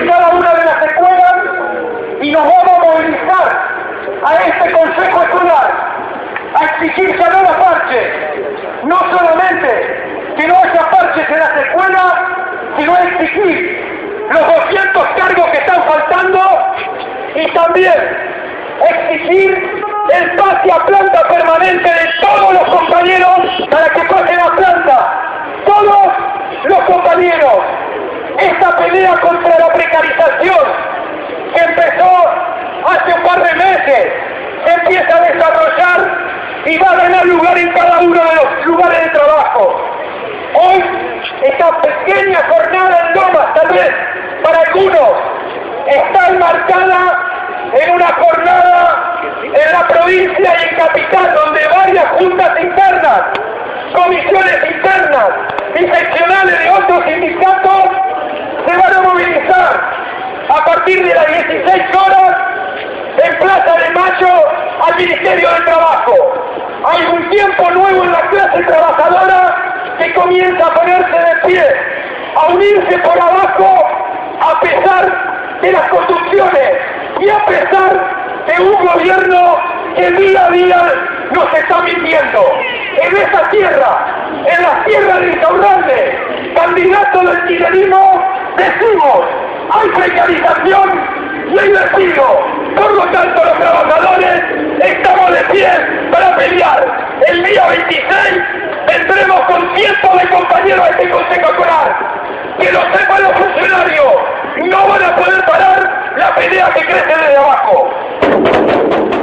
en cada una de las escuelas y nos vamos a movilizar a este Consejo Escolar a exigir que no haya parches, no solamente que no haya parches en las escuelas, sino exigir los 200 cargos que están faltando y también exigir el pase a planta permanente de todos los compañeros para que pasen a planta, todos los compañeros. Esta pelea contra la precarización que empezó hace un par de meses se empieza a desarrollar y va a ganar lugar en cada uno de los lugares de trabajo. Hoy, esta pequeña jornada en Lomas, tal vez para algunos, está enmarcada en una jornada en la provincia y en capital, donde varias juntas internas, comisiones internas y seccionales de otros sindicatos se van a movilizar a partir de las 16 horas en Plaza de Mayo al Ministerio de Trabajo. Hay un tiempo nuevo en la clase trabajadora que comienza a ponerse de pie, a unirse por abajo a pesar de las conducciones y a pesar de un gobierno que día a día nos está mintiendo. En esa tierra, en la tierra de Insaurralde, candidato del kirchnerismo, decimos, hay precarización y hay despido. Por lo tanto, los trabajadores estamos de pie para pelear. El día 26 vendremos con cientos de compañeros a este Consejo Escolar. Que lo sepan los funcionarios, no van a poder parar la pelea que crece desde abajo.